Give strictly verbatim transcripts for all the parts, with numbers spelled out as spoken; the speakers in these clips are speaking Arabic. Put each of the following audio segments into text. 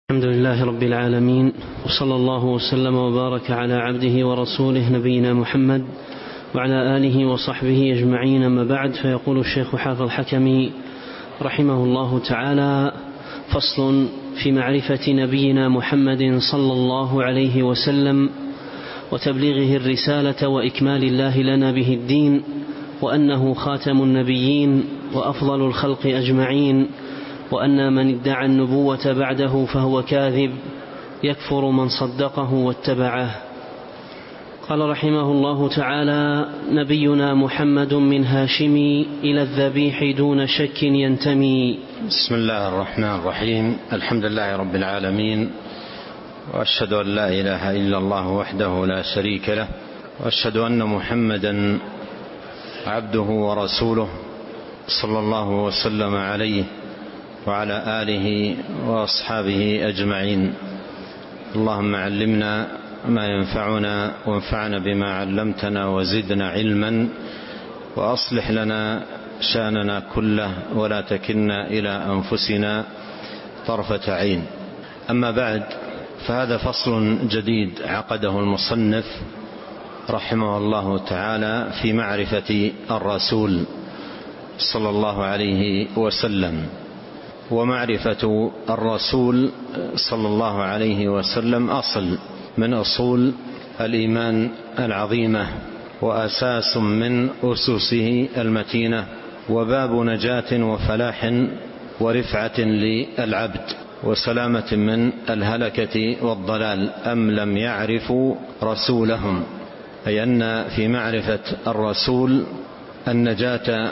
الحمد لله رب العالمين، وصلى الله وسلم وبارك على عبده ورسوله نبينا محمد وعلى آله وصحبه أجمعين. أما بعد، فيقول الشيخ حافظ حكمي رحمه الله تعالى: فصل في معرفة نبينا محمد صلى الله عليه وسلم وتبليغه الرسالة وإكمال الله لنا به الدين، وأنه خاتم النبيين وأفضل الخلق أجمعين، وأن من ادعى النبوة بعده فهو كاذب يكفر من صدقه واتبعه. قال رحمه الله تعالى: نبينا محمد من هاشم إلى الذبيح دون شك ينتمي. بسم الله الرحمن الرحيم. الحمد لله رب العالمين، وأشهد أن لا إله إلا الله وحده لا شريك له، وأشهد أن محمدا عبده ورسوله صلى الله وسلم عليه وعلى آله وأصحابه أجمعين. اللهم علمنا ما ينفعنا وانفعنا بما علمتنا وزدنا علما، وأصلح لنا شأننا كله ولا تكلنا إلى أنفسنا طرفة عين. أما بعد، فهذا فصل جديد عقده المصنف رحمه الله تعالى في معرفة الرسول صلى الله عليه وسلم. ومعرفة الرسول صلى الله عليه وسلم أصل من أصول الإيمان العظيمة، وأساس من أسسه المتينة، وباب نجاة وفلاح ورفعة للعبد وسلامة من الهلكة والضلال. أم لم يعرفوا رسولهم، أي أن في معرفة الرسول النجاة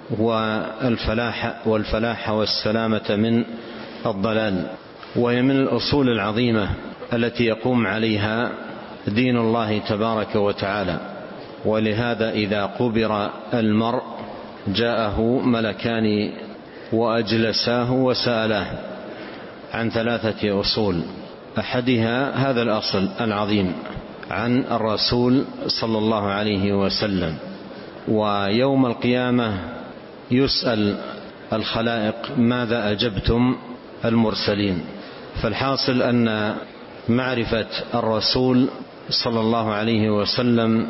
والفلاح والفلاح والسلامة من الضلال، وهي من الأصول العظيمة التي يقوم عليها دين الله تبارك وتعالى. ولهذا إذا قبر المرء جاءه ملكان وأجلساه وسألاه عن ثلاثة أصول، أحدها هذا الأصل العظيم عن الرسول صلى الله عليه وسلم. ويوم القيامة يسأل الخلائق: ماذا أجبتم المرسلين؟ فالحاصل أن معرفة الرسول صلى الله عليه وسلم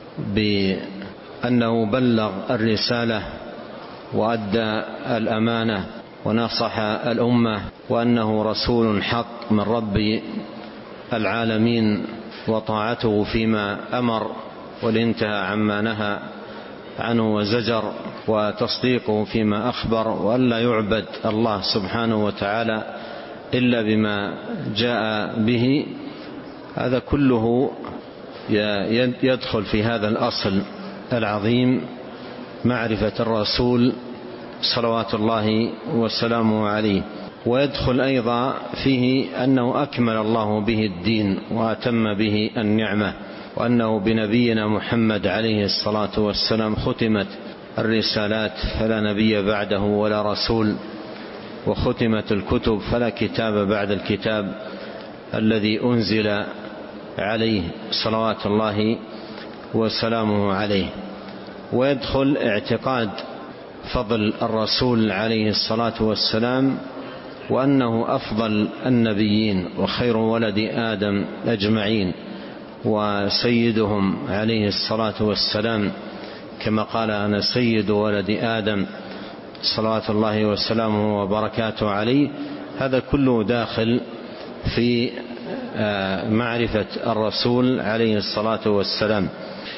بأنه بلغ الرسالة وأدى الأمانة ونصح الأمة، وأنه رسول حق من رب العالمين، وطاعته فيما أمر والانتهى عما نهى عنه وزجر، وتصديقه فيما أخبر، وأن لا يعبد الله سبحانه وتعالى إلا بما جاء به. هذا كله يدخل في هذا الأصل العظيم معرفة الرسول صلوات الله وسلامه عليه. ويدخل أيضا فيه أنه أكمل الله به الدين وأتم به النعمة، وأنه بنبينا محمد عليه الصلاة والسلام ختمت الرسالات فلا نبي بعده ولا رسول، وختمت الكتب فلا كتاب بعد الكتاب الذي أنزل عليه صلوات الله وسلامه عليه. ويدخل اعتقاد فضل الرسول عليه الصلاة والسلام، وأنه أفضل النبيين وخير ولد آدم أجمعين، وسيدهم عليه الصلاة والسلام، كما قال: أنا سيد ولد آدم صلوات الله وسلامه وبركاته عليه. هذا كله داخل في معرفة الرسول عليه الصلاة والسلام.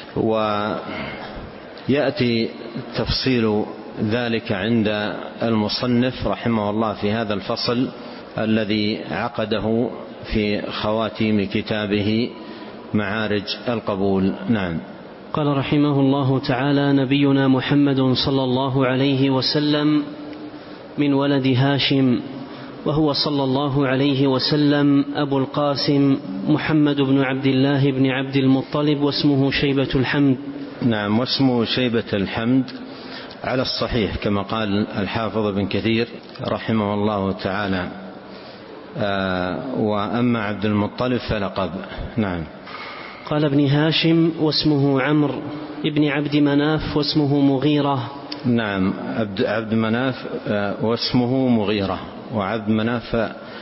ويأتي تفصيل ذلك عند المصنف رحمه الله في هذا الفصل الذي عقده في خواتيم كتابه معارج القبول. نعم. قال رحمه الله تعالى: نبينا محمد صلى الله عليه وسلم من ولد هاشم، وهو صلى الله عليه وسلم أبو القاسم محمد بن عبد الله بن عبد المطلب، واسمه شيبة الحمد. نعم، واسمه شيبة الحمد على الصحيح كما قال الحافظ بن كثير رحمه الله تعالى. آه وأما عبد المطلب فلقب. نعم. قال: ابن هاشم واسمه عمرو ابن عبد مناف واسمه مغيرة. نعم، عبد, عبد مناف واسمه مغيرة، وعبد مناف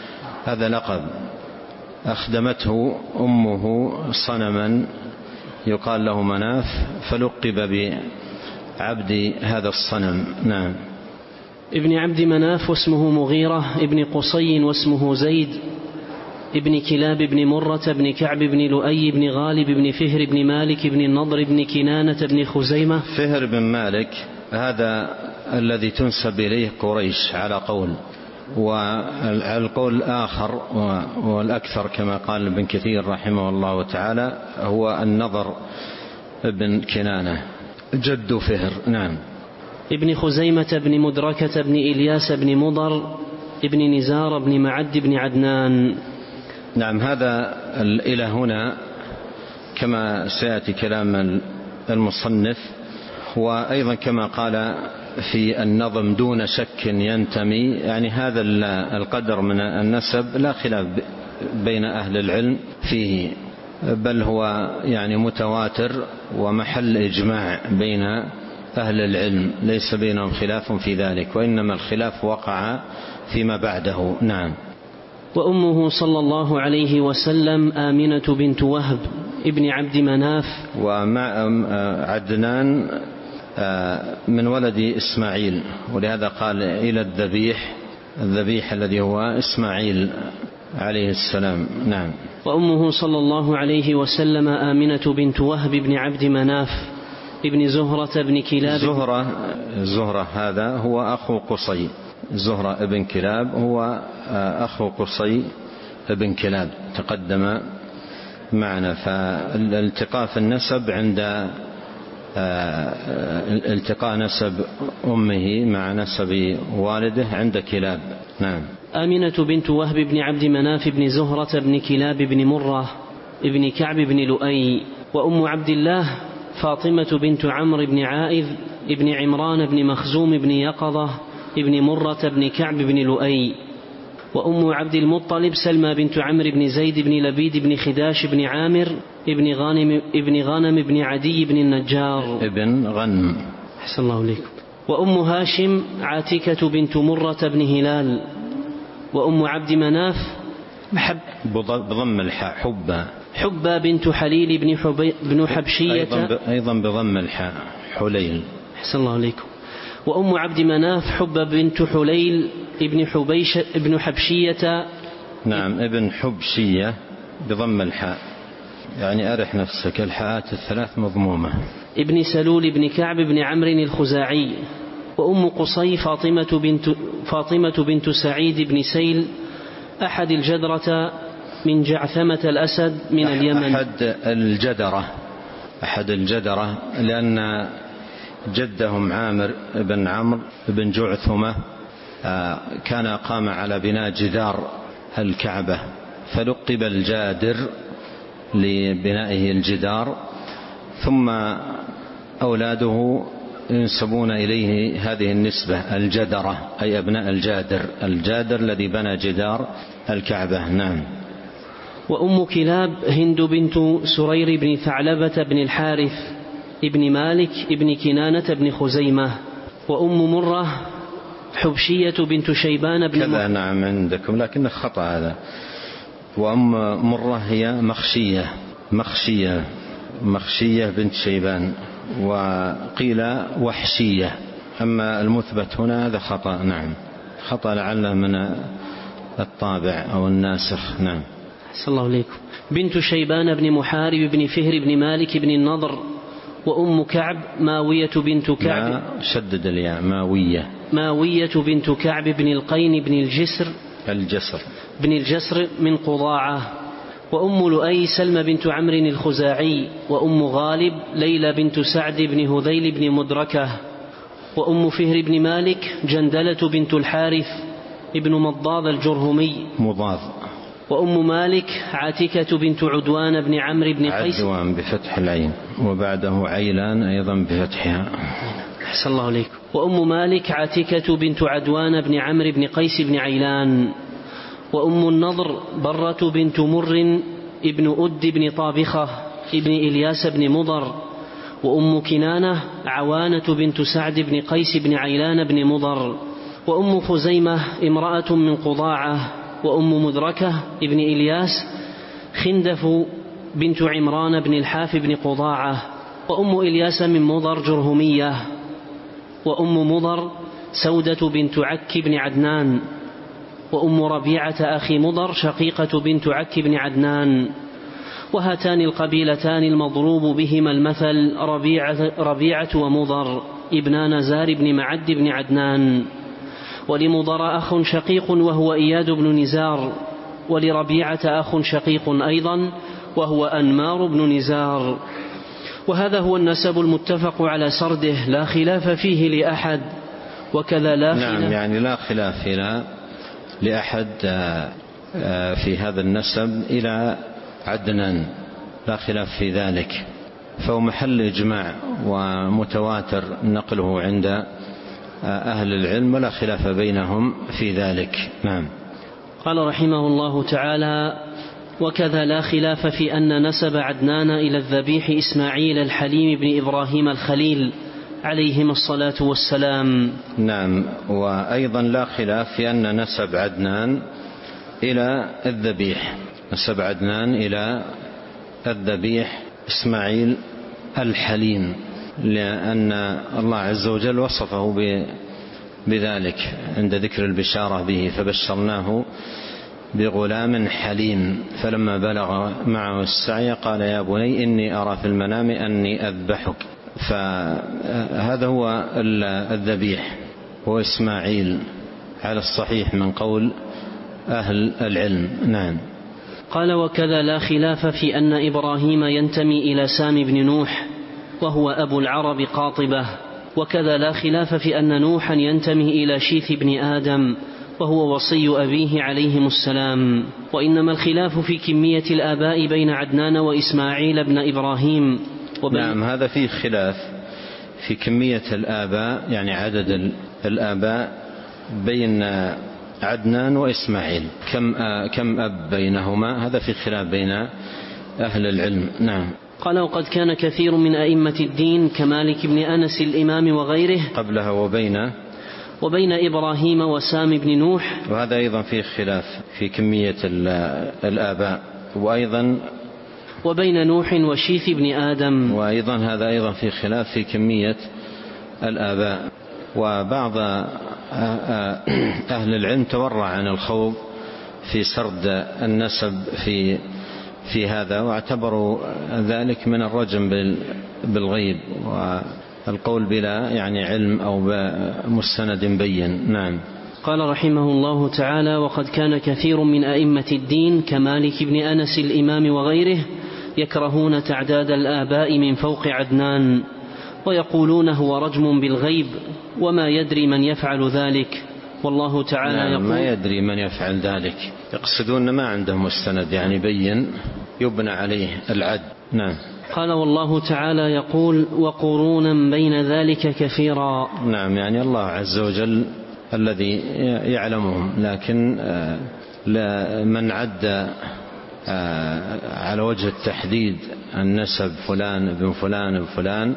هذا لقب أخدمته أمه صنما يقال له مناف فلقب بعبد هذا الصنم. نعم. ابن عبد مناف واسمه مغيرة ابن قصي واسمه زيد ابن كلاب ابن مرة ابن كعب ابن لؤي ابن غالب ابن فهر ابن مالك ابن النضر ابن كنانة ابن خزيمة. فهر بن مالك هذا الذي تنسب إليه قريش على قول، والقول الآخر والأكثر كما قال ابن كثير رحمه الله تعالى هو النضر ابن كنانة جد فهر. نعم. ابن خزيمة ابن مدركة ابن إلياس ابن مضر ابن نزار ابن معد ابن عدنان. نعم. هذا إلى هنا كما سيأتي كلام المصنف. وأيضا كما قال في النظم دون شك ينتمي، يعني هذا القدر من النسب لا خلاف بين أهل العلم فيه، بل هو يعني متواتر ومحل إجماع بين أهل العلم، ليس بينهم خلاف في ذلك، وإنما الخلاف وقع فيما بعده. نعم. وأمه صلى الله عليه وسلم آمنة بنت وهب ابن عبد مناف. ومع عدنان من ولد إسماعيل، ولهذا قال إلى الذبيح، الذبيح الذي هو إسماعيل عليه السلام. نعم. وأمه صلى الله عليه وسلم آمنة بنت وهب ابن عبد مناف ابن زهرة ابن كلاب. زهرة زهرة هذا هو أخو قصي، زهرة ابن كلاب هو أخو قصي ابن كلاب تقدم معنا. فالالتقاء في النسب عند التقاء نسب أمه مع نسب والده عند كلاب. نعم. آمنة بنت وهب بن عبد مناف بن زهرة بن كلاب بن مرة ابن كعب بن لؤي. وأم عبد الله فاطمة بنت عمرو بن عائذ ابن عمران بن مخزوم بن يقظة ابن مرة بن كعب بن لؤي. وأم عبد المطلب سلمى بنت عمرو بن زيد بن لبيد بن خداش بن عامر ابن غانم ابن غانم بن عدي بن النجار ابن غنم. أحسن الله إليكم. وأم هاشم عاتكة بنت مرة بن هلال. وأم عبد مناف حب بضم الحاء حبة حبة بنت حليل بن, حبي بن حبشية أيضا, أيضا بضم الحاء حليل. أحسن الله إليكم. وأم عبد مناف حبة بنت حليل ابن حبيش ابن حبشية. نعم. ابن حبشية بضم الحاء، يعني أرح نفسك، الحاءات الثلاث مضمومة. ابن سلول بن كعب بن عمرو الخزاعي. وأم قصي فاطمة بنت, فاطمة بنت سعيد بن سيل أحد الجدرة من جعثمة الأسد من اليمن. أحد الجدرة أحد الجدرة لأن جدهم عامر بن عمرو بن جعثمة كان قام على بناء جدار الكعبة فلقب الجادر لبنائه الجدار، ثم أولاده ينسبون إليه هذه النسبة الجدرة، أي أبناء الجادر، الجادر الذي بنى جدار الكعبة. نعم. وأم كلاب هند بنت سرير بن ثعلبة بن الحارث ابن مالك ابن كنانة بن خزيمة. وأم مرة حبشية بنت شيبان بن كذا. نعم عندكم لكن خطأ هذا. وأم مرة هي مخشية مخشية مخشية بنت شيبان، وقيل وحشية، أما المثبت هنا هذا خطأ. نعم خطأ لعله من الطابع أو الناسخ. نعم. أحسن الله إليكم. بنت شيبان بن محارب بن فهر بن مالك بن النضر. وأم كعب ماوية بنت كعب ما شدد الياء ماوية ماوية بنت كعب بن القين بن الجسر الجسر بن الجسر من قضاعة. وأم لؤي سلمى بنت عمرو الخزاعي. وأم غالب ليلى بنت سعد بن هذيل بن مدركة. وأم فهر بن مالك جندلة بنت الحارث ابن مضاض الجرهمي مضاض. وأم مالك عاتكة بنت عدوان بن عمرو بن قيس عدوان بفتح العين وبعده عيلان أيضا بفتحها. أحسن الله عليكم. وأم مالك عاتكة بنت عدوان بن عمرو بن قيس بن عيلان. وأم النضر برة بنت مر ابن أد بن طابخة ابن إلياس بن مضر. وأم كنانة عوانة بنت سعد بن قيس بن عيلان بن مضر. وأم خزيمة امرأة من قضاعة وأم مدركة ابن إلياس خندف بنت عمران بن الحاف بن قضاعة، وأم إلياس من مضر جرهمية، وأم مضر سودة بنت عك بن عدنان، وأم ربيعة أخي مضر شقيقة بنت عك بن عدنان. وهاتان القبيلتان المضروب بهما المثل ربيعة, ربيعة ومضر ابنا نزار بن معد بن عدنان. ولمضر أخ شقيق وهو إياد بن نزار، ولربيعة أخ شقيق أيضا وهو أنمار بن نزار. وهذا هو النسب المتفق على سرده لا خلاف فيه لأحد. وكذا لا خلاف نعم يعني لا خلاف لا لأحد في هذا النسب إلى عدنان، لا خلاف في ذلك، فهو محل إجماع ومتواتر نقله عند أهل العلم ولا خلاف بينهم في ذلك. نعم. قال رحمه الله تعالى: وكذا لا خلاف في أن نسب عدنان إلى الذبيح إسماعيل الحليم بن إبراهيم الخليل عليهما الصلاة والسلام. نعم. وأيضا لا خلاف في أن نسب عدنان إلى الذبيح، نسب عدنان إلى الذبيح إسماعيل الحليم، لأن الله عز وجل وصفه بذلك عند ذكر البشارة به: فبشرناه بغلام حليم فلما بلغ معه السعي قال يا بني إني أرى في المنام أني أذبحك. فهذا هو الذبيح، هو إسماعيل على الصحيح من قول أهل العلم. نعم. قال: وكذا لا خلاف في أن إبراهيم ينتمي إلى سام بن نوح وهو أبو العرب قاطبة. وكذا لا خلاف في أن نوحا ينتمي إلى شيث بن آدم وهو وصي أبيه عليهم السلام. وإنما الخلاف في كمية الآباء بين عدنان وإسماعيل بن إبراهيم. نعم، هذا فيه خلاف في كمية الآباء، يعني عدد الآباء بين عدنان وإسماعيل، كم كم أب بينهما، هذا في خلاف بين أهل العلم. نعم. قال: وقد كان كثير من أئمة الدين كمالك بن أنس الإمام وغيره قبلها وبين وبين إبراهيم وسام بن نوح. وهذا أيضا فيه خلاف في كمية الآباء، وأيضا وبين نوح وشيث بن آدم، وأيضا هذا أيضا في خلاف في كمية الآباء. وبعض أهل العلم تورع عن الخوض في سرد النسب في في هذا، واعتبروا ذلك من الرجم بالغيب والقول بلا يعني علم أو مستند بين. نعم. قال رحمه الله تعالى: وقد كان كثير من أئمة الدين كمالك بن أنس الإمام وغيره يكرهون تعداد الآباء من فوق عدنان، ويقولون هو رجم بالغيب وما يدري من يفعل ذلك، والله تعالى نعم، يقول ما يدري من يفعل ذلك، يقصدون ما عندهم مستند يعني بين يبنى عليه العد. نعم. قال: والله تعالى يقول: وقرونا بين ذلك كثيرا. نعم، يعني الله عز وجل الذي يعلمهم، لكن من عد على وجه التحديد النسب فلان ابن فلان ابن فلان،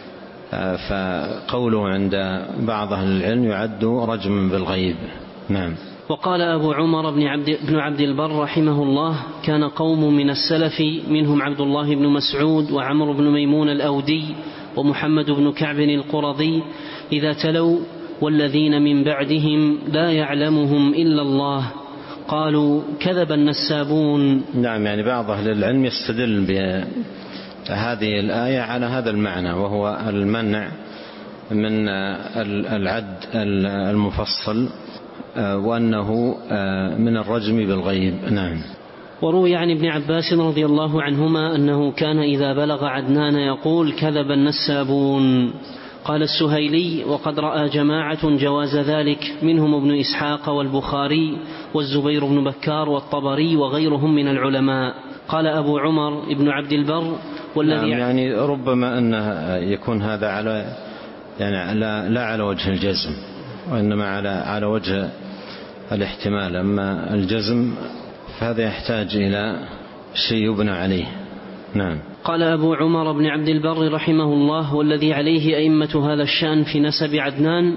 فقوله عند بعض أهل العلم يعد رجما بالغيب. نعم. وقال أبو عمر بن عبد, بن عبد البر رحمه الله: كان قوم من السلف منهم عبد الله بن مسعود وعمر بن ميمون الأودي ومحمد بن كعب القرظي إذا تلوا والذين من بعدهم لا يعلمهم إلا الله قالوا كذب النسابون. نعم، يعني بعض أهل العلم يستدل بهذه الآية على هذا المعنى، وهو المنع من العد المفصل، وأنه من الرجم بالغيب. نعم. وروي عن ابن عباس رضي الله عنهما أنه كان إذا بلغ عدنان يقول كذب النسابون. قال السهيلي: وقد رأى جماعة جواز ذلك منهم ابن إسحاق والبخاري والزبير بن بكار والطبري وغيرهم من العلماء. قال أبو عمر ابن عبد البر: والذي نعم، يعني ربما أنه يكون هذا على يعني لا, لا على وجه الجزم، وإنما على على وجه الاحتمال. أما الجزم فهذا يحتاج إلى شيء يبنى عليه. نعم. قال أبو عمر بن عبد البر رحمه الله: والذي عليه أئمة هذا الشأن في نسب عدنان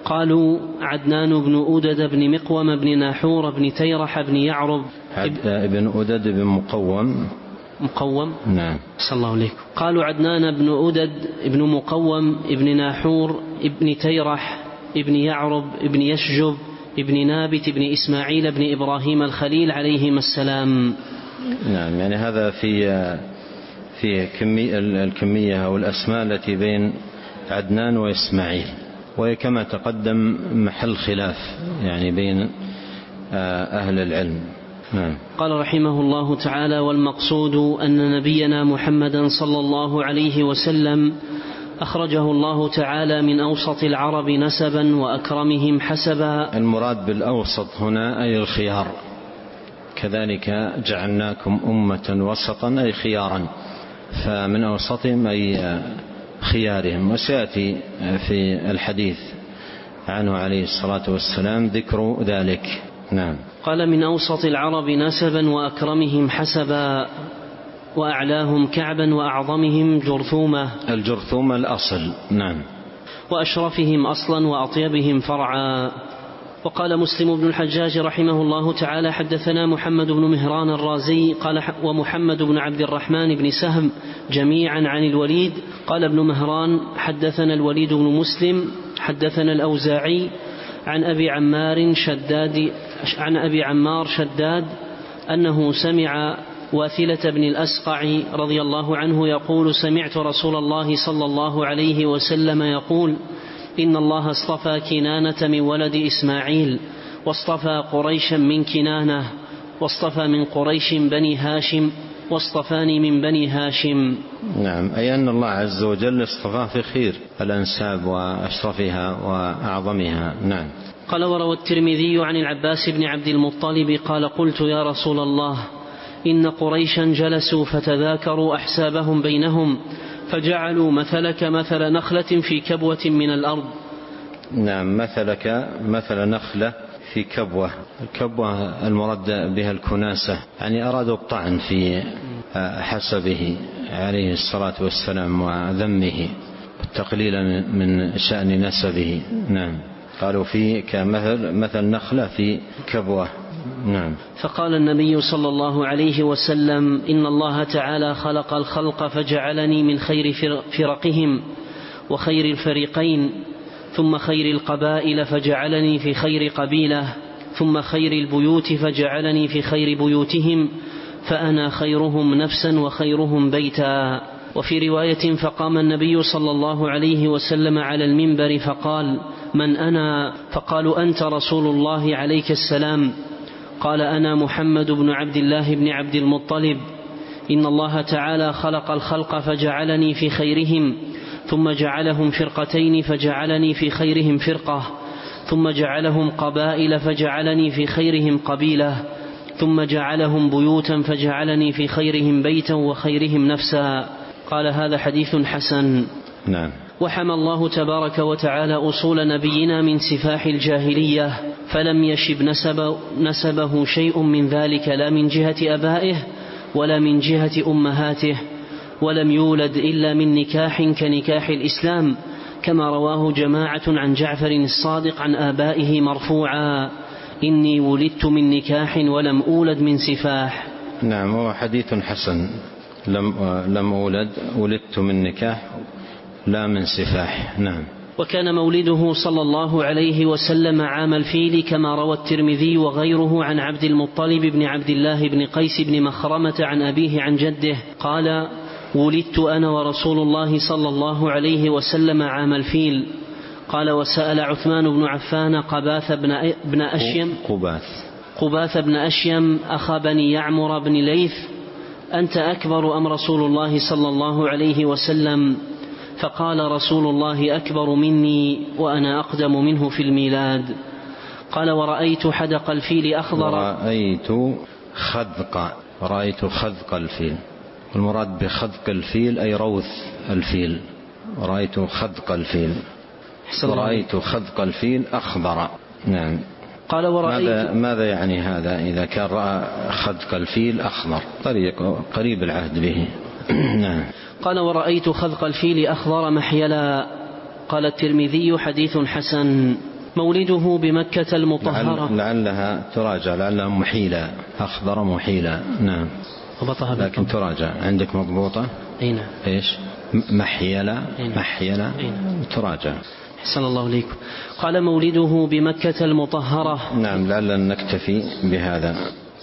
قالوا عدنان بن أودد بن مقوم بن ناحور بن تيرح بن يعرب ابن أودد بن مقوم مقوم نعم صلى الله عليكم. قالوا عدنان بن أودد بن مقوم بن ناحور بن تيرح بن يعرب بن يشجب بن نابت بن إسماعيل بن إبراهيم الخليل عليهما السلام. نعم، يعني هذا في في كمية الكمية أو الأسماء التي بين عدنان وإسماعيل، وهي كما تقدم محل خلاف يعني بين أهل العلم. نعم. قال رحمه الله تعالى: والمقصود أن نبينا محمدا صلى الله عليه وسلم أخرجه الله تعالى من أوسط العرب نسبا وأكرمهم حسبا. المراد بالأوسط هنا أي الخيار، كذلك جعلناكم أمة وسطا أي خيارا، فمن أوسطهم أي خيارهم، وسيأتي في الحديث عنه عليه الصلاة والسلام ذكر ذلك. نعم. قال: من أوسط العرب نسبا وأكرمهم حسبا وأعلاهم كعبا وأعظمهم جرثومة. الجرثومة الأصل. نعم. وأشرفهم أصلا وأطيبهم فرعا. وقال مسلم بن الحجاج رحمه الله تعالى: حدثنا محمد بن مهران الرازي قال ومحمد بن عبد الرحمن بن سهم جميعا عن الوليد. قال ابن مهران: حدثنا الوليد بن مسلم حدثنا الأوزاعي عن أبي عمار شداد عن أبي عمار شداد أنه سمع واثلة بن الأسقع رضي الله عنه يقول: سمعت رسول الله صلى الله عليه وسلم يقول: إن الله اصطفى كنانة من ولد إسماعيل، واصطفى قريشا من كنانة، واصطفى من قريش بني هاشم، واصطفاني من بني هاشم. نعم، أي أن الله عز وجل اصطفاه في خير الأنساب وأشرفها وأعظمها. نعم. قال: وروى الترمذي عن العباس بن عبد المطلب قال: قلت يا رسول الله، إن قريشا جلسوا فتذاكروا أحسابهم بينهم، فجعلوا مثلك مثل نخلة في كبوة من الأرض. نعم، مثلك مثل نخلة في كبوة. الكبوة المراد بها الكناسة، يعني أرادوا الطعن في حسبه عليه الصلاة والسلام وذمه والتقليل من شأن نسبه. نعم، قالوا في كمثل مثل نخلة في كبوة. نعم. فقال النبي صلى الله عليه وسلم: إن الله تعالى خلق الخلق فجعلني من خير فرقهم وخير الفريقين، ثم خير القبائل فجعلني في خير قبيلة، ثم خير البيوت فجعلني في خير بيوتهم، فأنا خيرهم نفسا وخيرهم بيتا. وفي رواية: فقام النبي صلى الله عليه وسلم على المنبر فقال: من أنا؟ فقالوا: أنت رسول الله عليك السلام. قال: أنا محمد بن عبد الله بن عبد المطلب. إن الله تعالى خلق الخلق فجعلني في خيرهم، ثم جعلهم فرقتين فجعلني في خيرهم فرقة، ثم جعلهم قبائل فجعلني في خيرهم قبيلة، ثم جعلهم بيوتا فجعلني في خيرهم بيتا وخيرهم نفسا. قال: هذا حديث حسن. نعم. وحمى الله تبارك وتعالى أصول نبينا من سفاح الجاهلية، فلم يشب نسب نسبه شيء من ذلك، لا من جهة أبائه ولا من جهة أمهاته، ولم يولد إلا من نكاح كنكاح الإسلام، كما رواه جماعة عن جعفر الصادق عن آبائه مرفوعا: إني ولدت من نكاح ولم أولد من سفاح. نعم، هو حديث حسن. لم لم أولد ولدت من نكاح لا من سفاح. نعم. وكان مولده صلى الله عليه وسلم عام الفيل، كما روى الترمذي وغيره عن عبد المطلب بن عبد الله بن قيس بن مخرمة عن أبيه عن جده قال: ولدت أنا ورسول الله صلى الله عليه وسلم عام الفيل. قال: وسأل عثمان بن عفان قباث بن أشيم قباث قباث بن أشيم أخا بني يعمر بن ليث: أنت أكبر أم رسول الله صلى الله عليه وسلم؟ فقال: رسول الله أكبر مني وأنا أقدم منه في الميلاد. قال: ورأيت حدق الفيل أخضر. ورأيت خذق ورأيت خذق الفيل، والمراد بخذق الفيل أي روث الفيل. ورأيت خذق الفيل ورأيت خذق الفيل أخضر. نعم. قال: ورأيت ماذا, ماذا يعني هذا إذا كان رأى خذق الفيل أخضر؟ طريق قريب العهد به. نعم. قال: ورأيت خذق الفيل أخضر محيلا. قال الترمذي: حديث حسن. مولده بمكة المطهرة. لعل لعلها تراجع، لعلها محيلة، أخضر محيلة. نعم لكن تراجع. عندك مضبوطة؟ أي نعم. إيش محيلة؟ محيلة تراجع. أحسن الله إليكم. قال مولده بمكة المطهرة. نعم لعلنا نكتفي بهذا،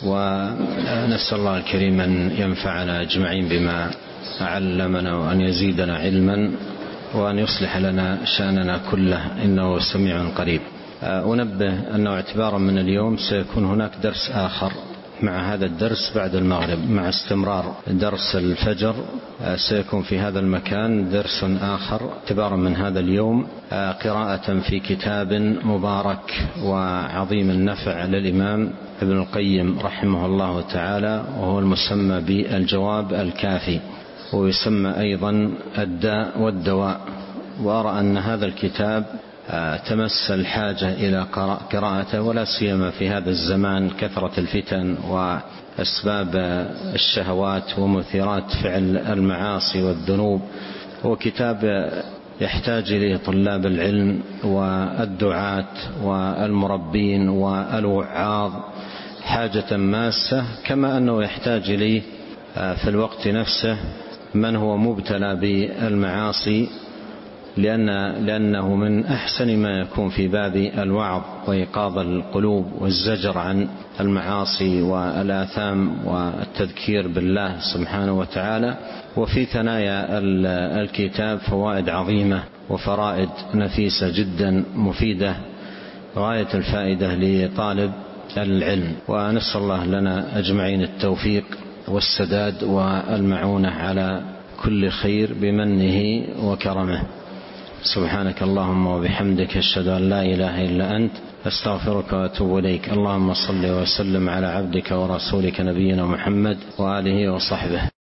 ونسأل الله الكريم أن ينفعنا أجمعين بما علمنا وأن يزيدنا علما وأن يصلح لنا شأننا كله إنه سميع قريب. أنبه أنه اعتبارا من اليوم سيكون هناك درس آخر مع هذا الدرس بعد المغرب، مع استمرار درس الفجر سيكون في هذا المكان درس آخر اعتبارا من هذا اليوم، قراءة في كتاب مبارك وعظيم النفع للإمام ابن القيم رحمه الله تعالى، وهو المسمى بالجواب الكافي، ويسمى أيضا الداء والدواء. وأرى أن هذا الكتاب تمس الحاجة إلى قراءته، ولا سيما في هذا الزمان كثرة الفتن وأسباب الشهوات ومثيرات فعل المعاصي والذنوب. وكتاب يحتاج إليه طلاب العلم والدعاة والمربين والوعاظ حاجة ماسة، كما أنه يحتاج إليه في الوقت نفسه من هو مبتلى بالمعاصي، لأن لأنه من أحسن ما يكون في باب الوعظ وإيقاظ القلوب والزجر عن المعاصي والآثام والتذكير بالله سبحانه وتعالى. وفي ثنايا الكتاب فوائد عظيمة وفرائد نفيسة جدا مفيدة غاية الفائدة لطالب العلم. ونسأل الله لنا أجمعين التوفيق والسداد والمعونة على كل خير بمنه وكرمه. سبحانك اللهم وبحمدك، أشهد أن لا إله إلا أنت، أستغفرك وأتوب إليك. اللهم صل وسلم على عبدك ورسولك نبينا محمد وآله وصحبه.